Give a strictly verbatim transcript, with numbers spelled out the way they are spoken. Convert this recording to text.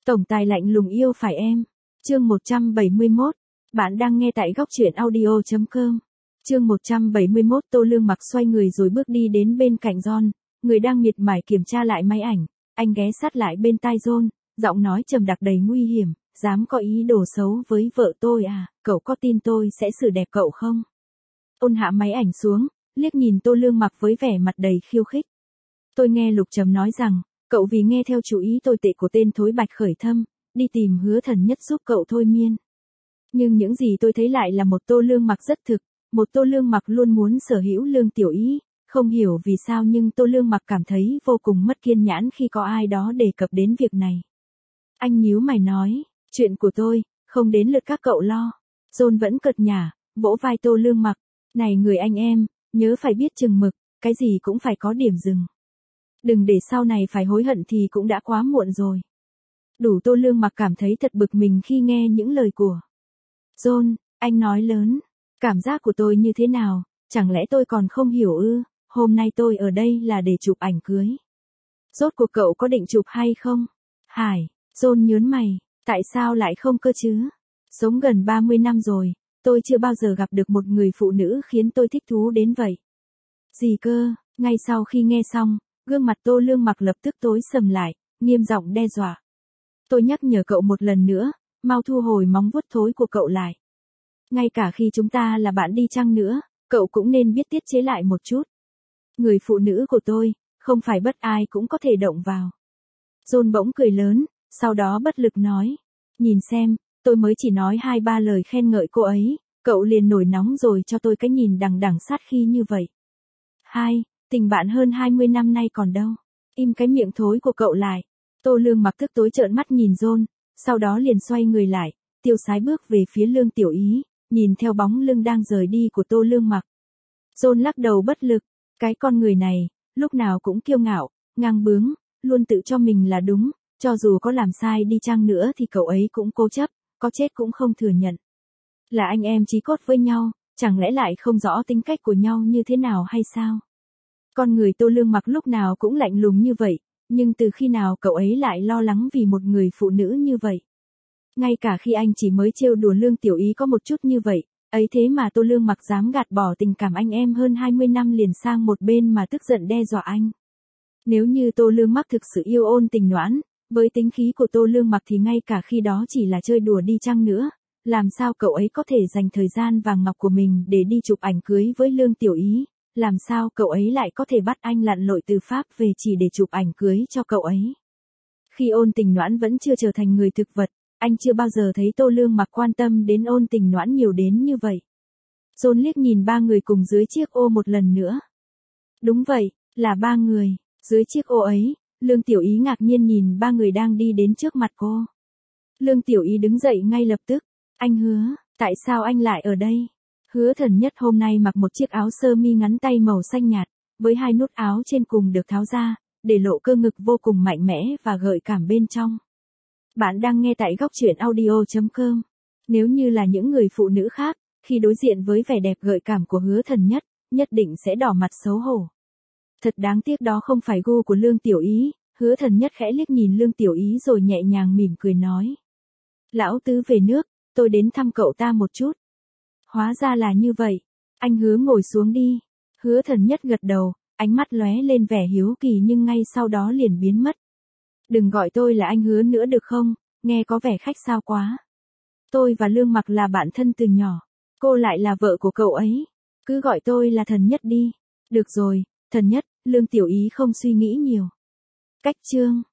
Tổng tài lạnh lùng yêu phải em. Chương một trăm bảy mươi mốt. Bạn đang nghe tại góc truyện audio chấm com. Chương một trăm bảy mươi mốt. Tô Lương Mặc xoay người rồi bước đi đến bên cạnh John, người đang miệt mài kiểm tra lại máy ảnh. Anh ghé sát lại bên tai John, giọng nói trầm đặc đầy nguy hiểm, dám có ý đồ xấu với vợ tôi à, cậu có tin tôi sẽ xử đẹp cậu không? Ôn hạ máy ảnh xuống, liếc nhìn Tô Lương Mặc với vẻ mặt đầy khiêu khích. Tôi nghe Lục Trầm nói rằng, cậu vì nghe theo chủ ý tồi tệ của tên thối Bạch Khởi Thâm, đi tìm Hứa Thần Nhất giúp cậu thôi miên. Nhưng những gì tôi thấy lại là một Tô Lương Mặc rất thực, một Tô Lương Mặc luôn muốn sở hữu Lương Tiểu Ý, không hiểu vì sao nhưng Tô Lương Mặc cảm thấy vô cùng mất kiên nhẫn khi có ai đó đề cập đến việc này. Anh nhíu mày nói, chuyện của tôi, không đến lượt các cậu lo. John vẫn cợt nhả, vỗ vai Tô Lương Mặc, này người anh em, nhớ phải biết chừng mực, cái gì cũng phải có điểm dừng. Đừng để sau này phải hối hận thì cũng đã quá muộn rồi. Đủ. Tô Lương Mặc cảm thấy thật bực mình khi nghe những lời của John. Anh nói lớn, cảm giác của tôi như thế nào, chẳng lẽ tôi còn không hiểu ư? Hôm nay tôi ở đây là để chụp ảnh cưới. Rốt cuộc cậu có định chụp hay không? Hải. John nhớn mày, tại sao lại không cơ chứ? Sống gần ba mươi năm rồi, tôi chưa bao giờ gặp được một người phụ nữ khiến tôi thích thú đến vậy. Gì cơ? Ngay sau khi nghe xong, gương mặt Tô Lương Mặc lập tức tối sầm lại, nghiêm giọng đe dọa. Tôi nhắc nhở cậu một lần nữa, mau thu hồi móng vuốt thối của cậu lại. Ngay cả khi chúng ta là bạn đi chăng nữa, cậu cũng nên biết tiết chế lại một chút. Người phụ nữ của tôi, không phải bất ai cũng có thể động vào. John bỗng cười lớn, sau đó bất lực nói. Nhìn xem, tôi mới chỉ nói hai ba lời khen ngợi cô ấy, cậu liền nổi nóng rồi cho tôi cái nhìn đằng đằng sát khí như vậy. Hai, tình bạn hơn hai mươi năm nay còn đâu. Im cái miệng thối của cậu lại. Tô Lương Mặc tức tối trợn mắt nhìn John, sau đó liền xoay người lại, tiêu sái bước về phía Lương Tiểu Ý, nhìn theo bóng lưng đang rời đi của Tô Lương Mặc. John lắc đầu bất lực, cái con người này, lúc nào cũng kiêu ngạo, ngang bướng, luôn tự cho mình là đúng, cho dù có làm sai đi chăng nữa thì cậu ấy cũng cố chấp, có chết cũng không thừa nhận. Là anh em chí cốt với nhau, chẳng lẽ lại không rõ tính cách của nhau như thế nào hay sao? Con người Tô Lương Mặc lúc nào cũng lạnh lùng như vậy, nhưng từ khi nào cậu ấy lại lo lắng vì một người phụ nữ như vậy? Ngay cả khi anh chỉ mới trêu đùa Lương Tiểu Ý có một chút như vậy, ấy thế mà Tô Lương Mặc dám gạt bỏ tình cảm anh em hơn hai mươi năm liền sang một bên mà tức giận đe dọa anh. Nếu như Tô Lương Mặc thực sự yêu ôn tình noãn, với tính khí của Tô Lương Mặc thì ngay cả khi đó chỉ là chơi đùa đi chăng nữa, làm sao cậu ấy có thể dành thời gian vàng ngọc của mình để đi chụp ảnh cưới với Lương Tiểu Ý? Làm sao cậu ấy lại có thể bắt anh lặn lội từ Pháp về chỉ để chụp ảnh cưới cho cậu ấy? Khi ôn tình noãn vẫn chưa trở thành người thực vật, anh chưa bao giờ thấy Tô Lương Mặc quan tâm đến ôn tình noãn nhiều đến như vậy. John liếc nhìn ba người cùng dưới chiếc ô một lần nữa. Đúng vậy, là ba người. Dưới chiếc ô ấy, Lương Tiểu Ý ngạc nhiên nhìn ba người đang đi đến trước mặt cô. Lương Tiểu Ý đứng dậy ngay lập tức. Anh Hứa, tại sao anh lại ở đây? Hứa Thần Nhất hôm nay mặc một chiếc áo sơ mi ngắn tay màu xanh nhạt, với hai nút áo trên cùng được tháo ra, để lộ cơ ngực vô cùng mạnh mẽ và gợi cảm bên trong. Bạn đang nghe tại góc truyện audio chấm com. Nếu như là những người phụ nữ khác, khi đối diện với vẻ đẹp gợi cảm của Hứa Thần Nhất, nhất định sẽ đỏ mặt xấu hổ. Thật đáng tiếc đó không phải gu của Lương Tiểu Ý. Hứa Thần Nhất khẽ liếc nhìn Lương Tiểu Ý rồi nhẹ nhàng mỉm cười nói. Lão tứ về nước, tôi đến thăm cậu ta một chút. Hóa ra là như vậy. Anh Hứa ngồi xuống đi. Hứa Thần Nhất gật đầu, ánh mắt lóe lên vẻ hiếu kỳ nhưng ngay sau đó liền biến mất. Đừng gọi tôi là anh Hứa nữa được không, nghe có vẻ khách sáo quá. Tôi và Lương Mặc là bạn thân từ nhỏ. Cô lại là vợ của cậu ấy. Cứ gọi tôi là Thần Nhất đi. Được rồi, Thần Nhất. Lương Tiểu Ý không suy nghĩ nhiều. Cách chương.